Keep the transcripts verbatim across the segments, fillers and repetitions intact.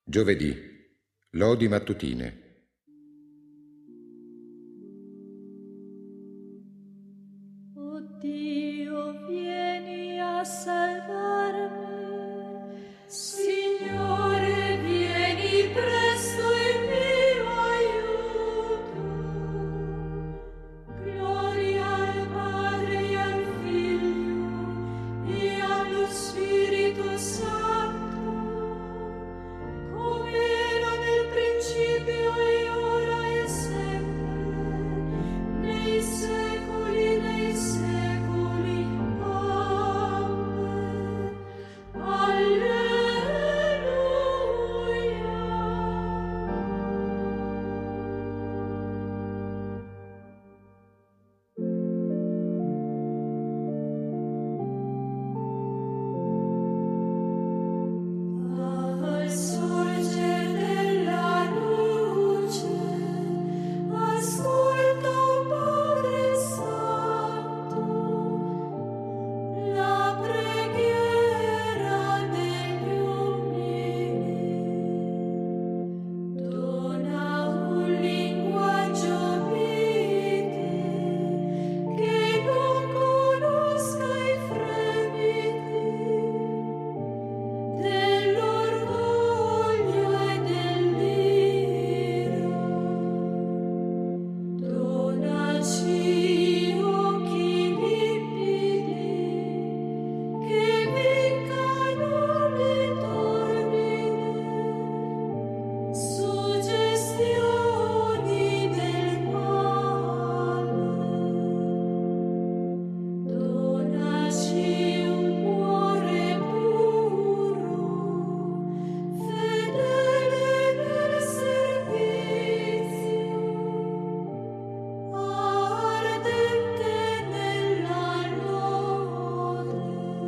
Giovedì, lodi mattutine. O Dio, vieni a salvarmi. Signore, vieni presto in mio aiuto. Gloria al Padre e al Figlio e allo Spirito Santo, come era nel principio e ora e sempre, nei secoli dei secoli. Amen. Alleluia. Al sorger della luce, ascolta, o Padre Santo, la preghiera degli umili. Dona un linguaggio mite che non conosca i fremiti dell'orgoglio e dell'ira. Donaci occhi limpidi che vincano le torbide suggestioni del male. Donaci un cuore puro, fedele nel servizio, ardente nella lode.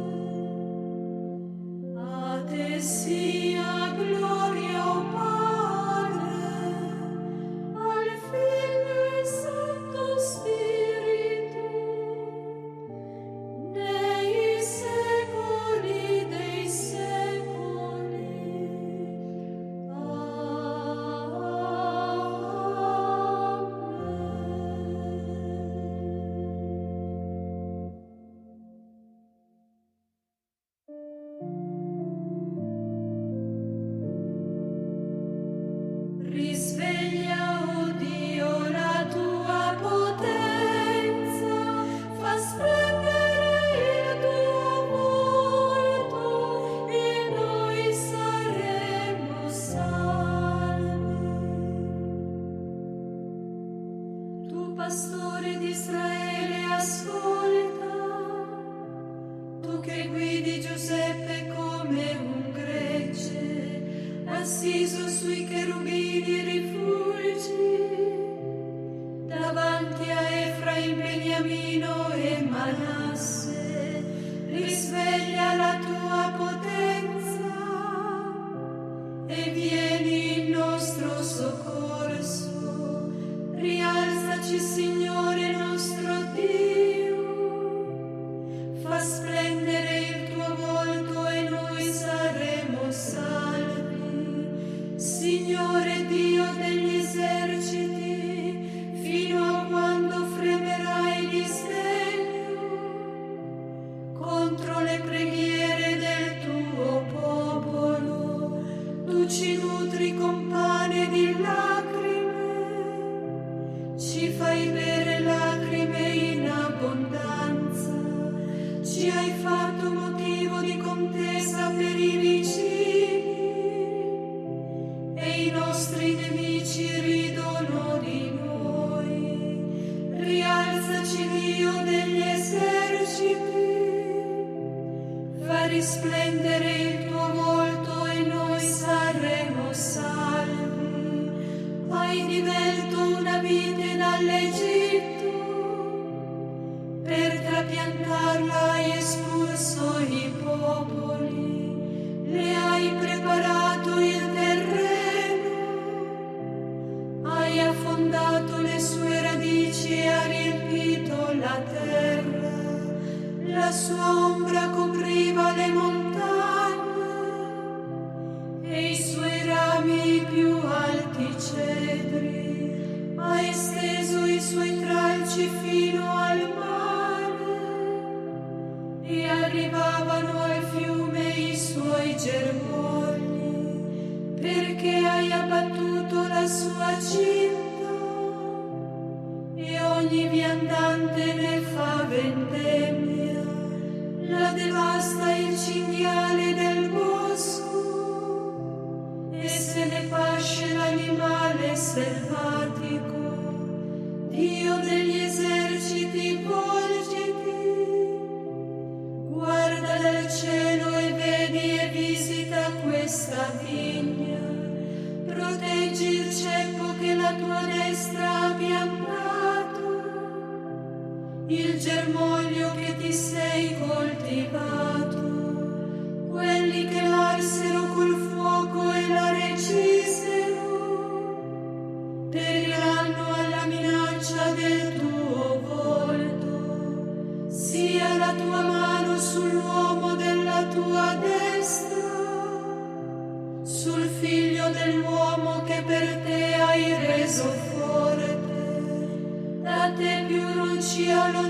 A te sia gloria, o Padre, al Figlio e Santo Spirito, nei secoli dei secoli. Amen. Risveglia, o Dio, la tua potenza, fa splendere il tuo volto e noi saremo salvi. Tu, pastore di Israele, ascolta. Tu che guidi Giuseppe come un gregge, assiso sui cherubini rifulgi. Davanti a Efraim, Beniamino e Manasse, risveglia la tua potenza e vieni in nostro soccorso. Rialzaci, Signore nostro Dio, fa splendere il tuo volto e noi saremo salvi. Signore Dio degli eserciti, fino a quando fremerai di sdegno contro le preghiere del tuo popolo? Tu ci nutri con pane di lacrime, ci fai bere lacrime in abbondanza, ci hai fatto motivo di contesa per i vicini e i nostri nemici ridono di noi. Rialzaci, Dio degli eserciti, fa risplendere il tuo volto e noi saremo salvi. Hai divelto una vite dall'Egitto, per trapiantarla hai espulso i popoli, le hai preparato il terreno, hai affondato le sue radici e hai riempito la terra. La sua ombra copriva le montagne e i suoi rami reso forte, da te più non ci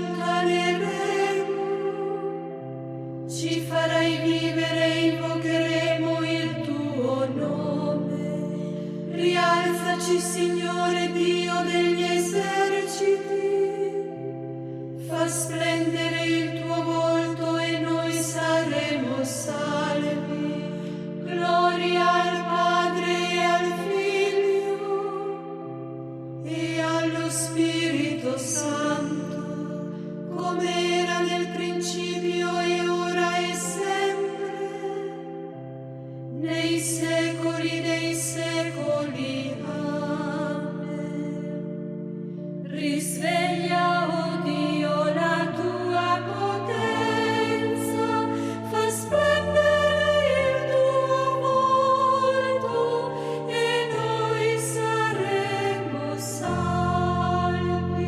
allontaneremo, ci farai vivere e invocheremo il tuo nome. Rialzaci, Signore Dio degli eserciti, fa splendere il tuo volto e noi saremo salvi. Gloria al Padre e al Figlio e allo Spirito Santo, come era nel principio e ora e sempre, nei secoli dei secoli. Amen. Risveglia, o Dio, la tua potenza, fa splendere il tuo volto e noi saremo salvi.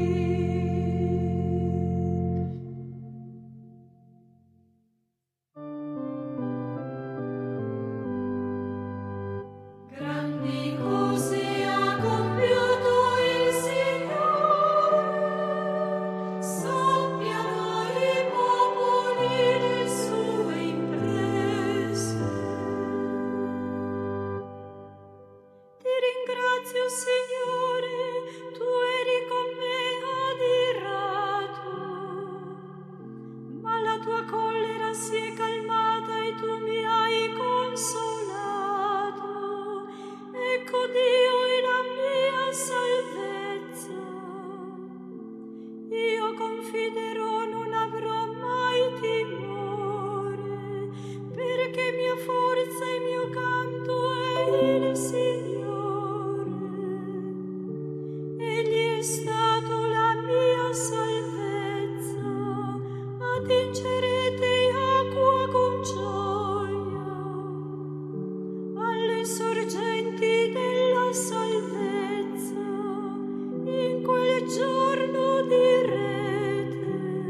Grandi cose ha compiuto il Signore, sappiano i popoli le sue imprese. Ti ringrazio, Signore, tu eri con me adirato, ma la tua collera si è calmata e tu mi hai consolato. Ecco Dio è la mia salvezza. Io confiderò, non avrò mai timore, perché mia forza e mio canto è il Signore. Egli è stato la mia salvezza. Attingerete acqua con gioia alle sorgenti della salvezza. In quel giorno direte: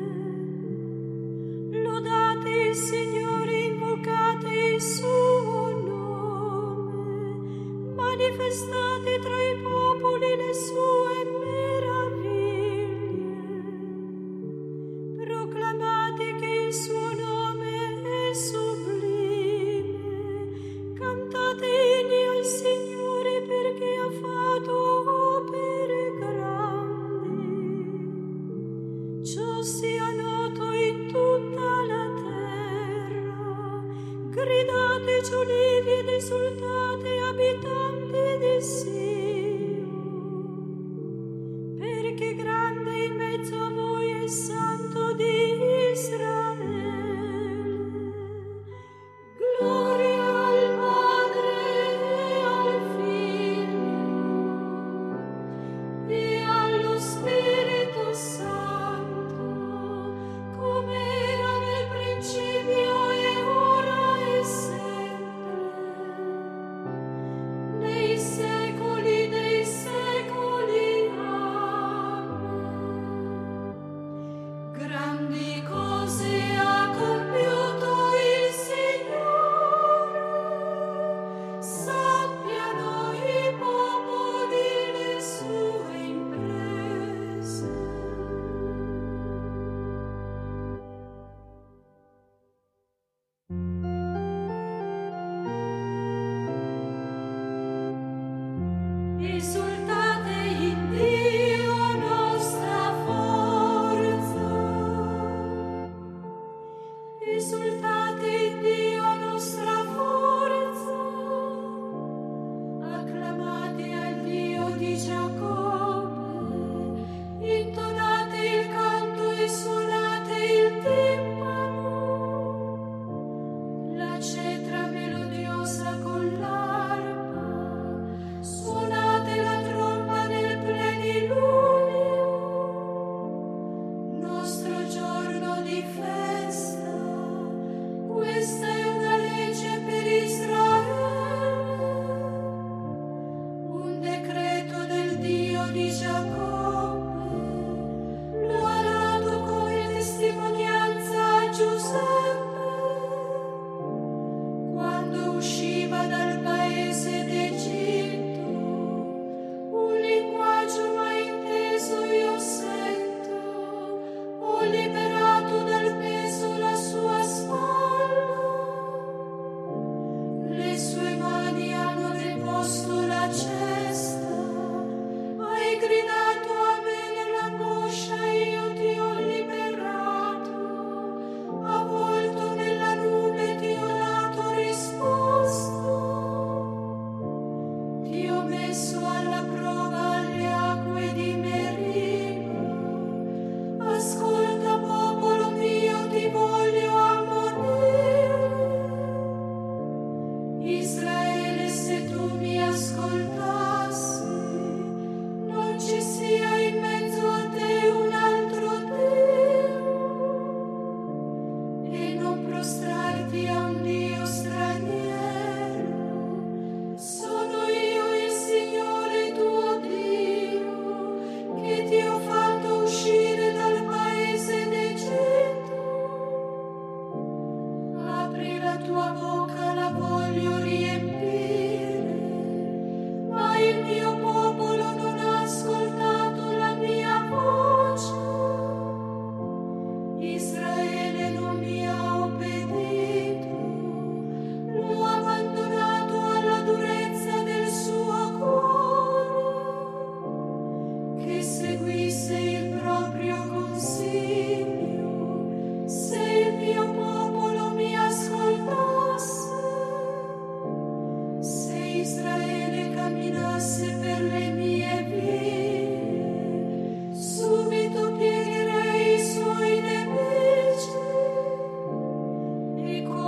lodate il Signore, invocate il suo nome, manifestate tra i popoli le sue meraviglie, proclamate che il suo nome è sublime, cantate inni al Signore perché ha fatto opere grandi. Ciò sia noto in tutta la terra. Gridate giulivi ed esultate, abitanti di Sion, perché grande in mezzo a voi è Santo di Israele. Gloria al Padre e al Figlio e allo Spirito Santo, come era nel principio e ora e sempre, nei secoli dei secoli. Amen. Grandi cose ha compiuto il Signore, sappiano i popoli le sue imprese. Esultate in Dio nostra forza, esultate in Dio nostra forza, acclamate al Dio di Giacobbe, intonate il canto e suonate il timpano, la cetra melodiosa con l'arpa, suonate la tromba nel plenilunio, nostro giorno di festa. Questa è una legge per Israele, un decreto del Dio di Giacobbe. Lo ha dato come testimonianza a Giuseppe quando usciva dal paese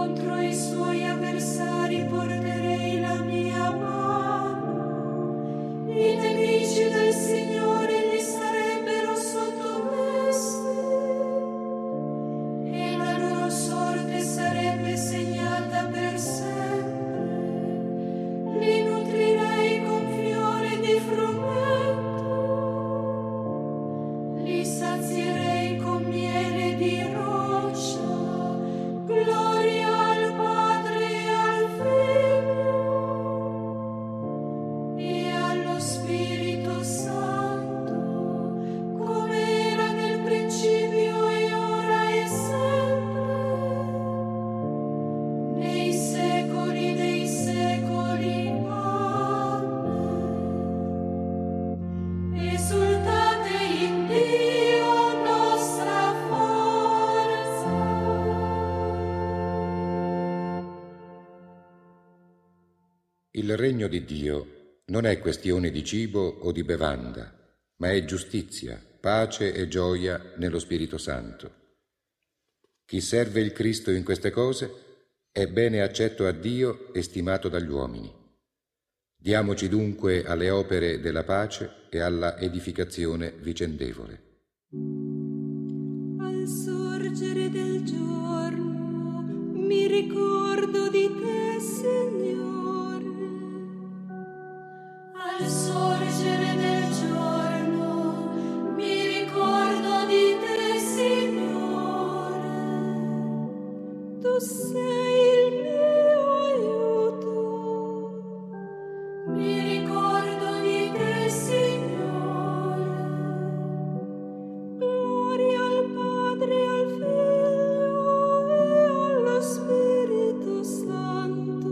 contro i suoi avversari porterei la mia mano. I nemici del Signore gli sarebbero sottomessi e la loro sorte sarebbe segnata per sempre. Li nutrirei con fiori di frumento, li sazierei con miele di roccia. Gloria al Padre e al Figlio e allo Spirito Santo, come era nel principio e ora e sempre, nei secoli dei secoli. Amen. Esultate in Dio, nostra forza. Il regno di Dio non è questione di cibo o di bevanda, ma è giustizia, pace e gioia nello Spirito Santo. Chi serve il Cristo in queste cose è bene accetto a Dio e stimato dagli uomini. Diamoci dunque alle opere della pace e alla edificazione vicendevole. Al sorgere del giorno mi ricordo di te, Signore. Al sorgere del giorno mi ricordo di te, Signore. Tu sei il mio aiuto. Mi ricordo di te, Signore. Gloria al Padre, al Figlio e allo Spirito Santo.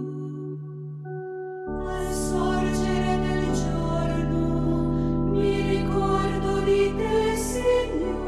Al sorgere del giorno mi ricordo di te, Signore.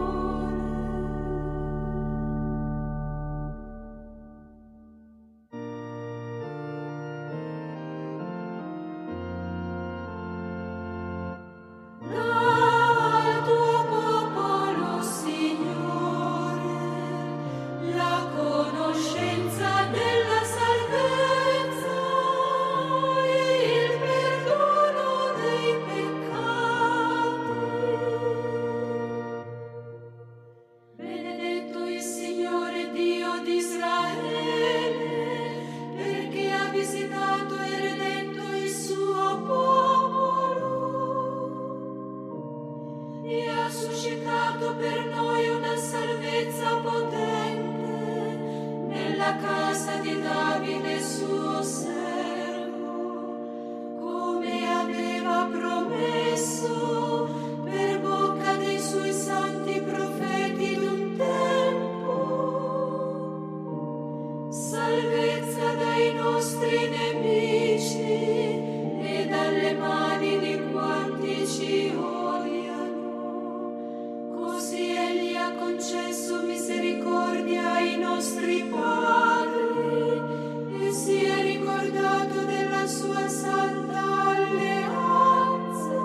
Al tuo popolo, Signore, la conoscenza della salvezza e il perdono dei peccati. Benedetto il Signore Dio di Israele, perché ha visitato e redento il suo popolo e ha suscitato per noi una salvezza potente nella casa di Davide suo servo, come aveva promesso per bocca dei suoi santi profeti d'un tempo. Salvezza dai nostri nemici e dalle mani di quanti ci odiano. Così egli ha concesso misericordia ai nostri padri e si è ricordato della sua santa alleanza,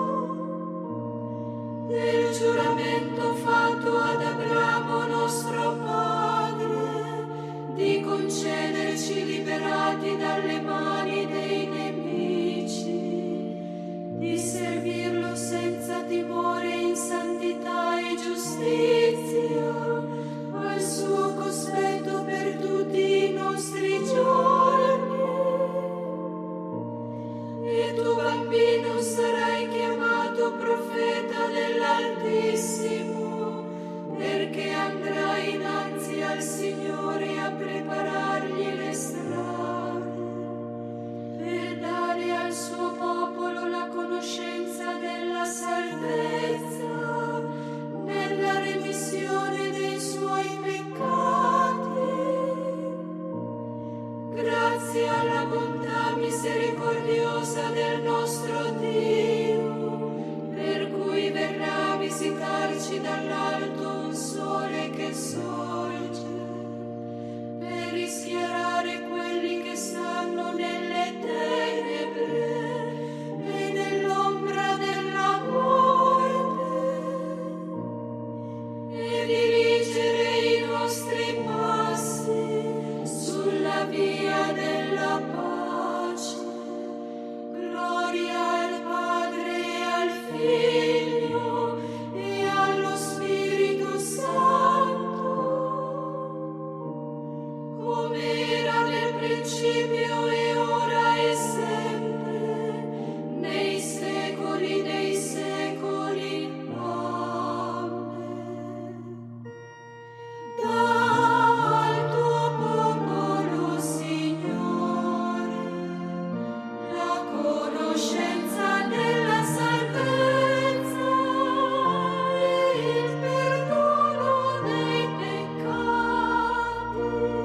del giuramento fatto ad Abramo nostro padre, di concederci liberati dalle mani dei nemici, di servirlo senza timore in santità e giustizia, al suo cospetto per tutti i nostri giorni. E tu, bambino, sarai chiamato profeta dell'Altissimo, perché andrai innanzi al Signore a preparargli le strade, per dare al suo popolo la conoscenza della salvezza nella remissione dei suoi peccati. Grazie alla bontà misericordiosa del nostro Dio, per cui verrà a visitarci dall'alto un sole che sorge, per rischiarare quelli che stanno nelle tenebre e nell'ombra della morte, e dirigere i nostri passi principio e ora e sempre, nei secoli dei secoli. Amen. Da al tuo popolo, Signore, la conoscenza della salvezza e il perdono dei peccati.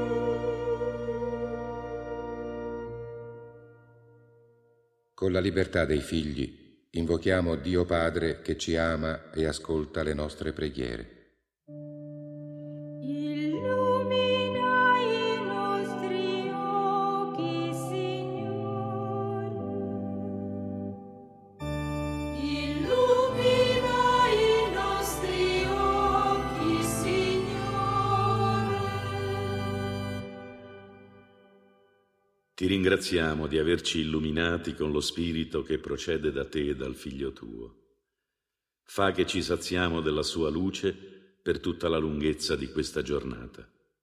Con la libertà dei figli invochiamo Dio Padre che ci ama e ascolta le nostre preghiere. Illumina i nostri occhi, Signore. Illumina i nostri occhi, Signore. Ti ringraziamo di averci illuminati con lo Spirito che procede da te e dal Figlio tuo. Fa che ci saziamo della sua luce per tutta la lunghezza di questa giornata.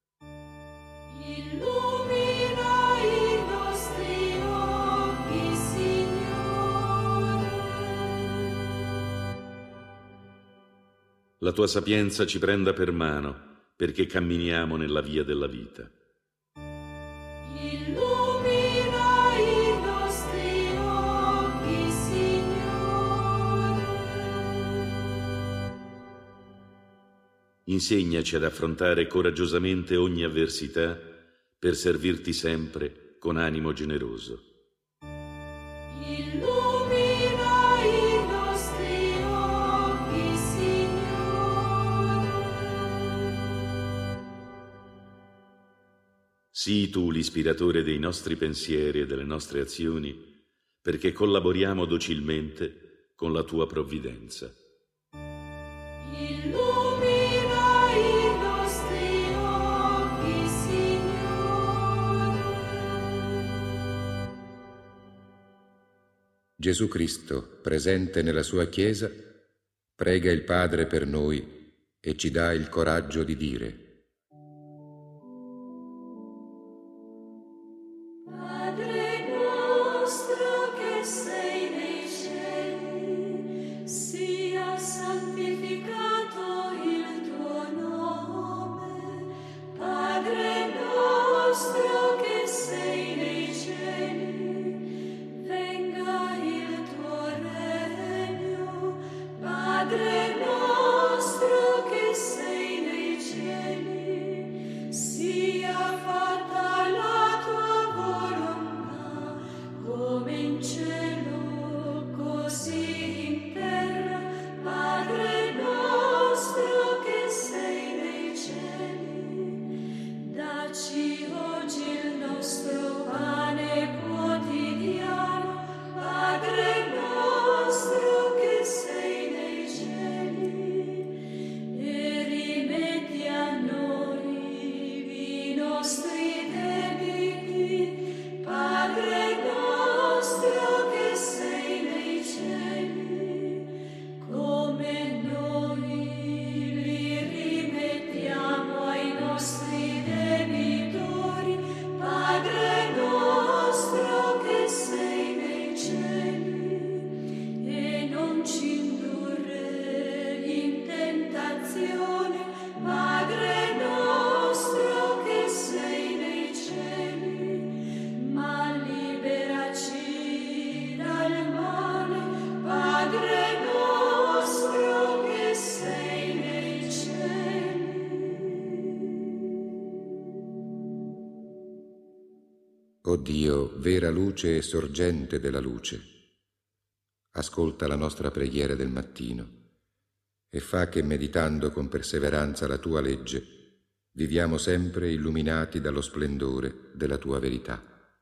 Illumina i nostri occhi, Signore. La tua sapienza ci prenda per mano perché camminiamo nella via della vita. Illumina i nostri occhi, Signore. Insegnaci ad affrontare coraggiosamente ogni avversità per servirti sempre con animo generoso. Illumina i nostri occhi, Signore. Sii tu l'ispiratore dei nostri pensieri e delle nostre azioni, perché collaboriamo docilmente con la tua provvidenza. Illumina i nostri occhi, Signore. Gesù Cristo, presente nella sua Chiesa, prega il Padre per noi e ci dà il coraggio di dire: Padre nostro che sei nei cieli, sia santificato il tuo nome. Padre nostro che sei nei cieli, venga il tuo regno. Padre nostro che sei nei cieli, sia fatta la tua volontà, come in cielo, così in terra. Padre nostro che sei nei cieli, dacci oggi il nostro pane quotidiano. Padre nostro che sei nei cieli, e rimetti a noi i nostri debiti. Padre nostro che sei nei cieli, come noi li rimettiamo ai nostri debitori. Padre nostro che sei nei cieli, e non ci indurre in tentazione. Padre nostro che sei nei cieli, ma liberaci dal male. Padre nostro che sei nei cieli. O Dio, vera luce e sorgente della luce, ascolta la nostra preghiera del mattino e fa che, meditando con perseveranza la tua legge, viviamo sempre illuminati dallo splendore della tua verità.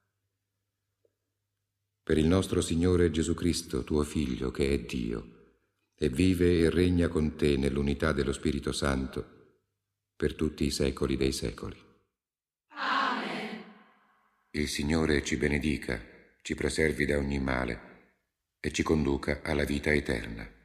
Per il nostro Signore Gesù Cristo, tuo Figlio, che è Dio, e vive e regna con te nell'unità dello Spirito Santo, per tutti i secoli dei secoli. Amen. Il Signore ci benedica, ci preservi da ogni male e ci conduca alla vita eterna.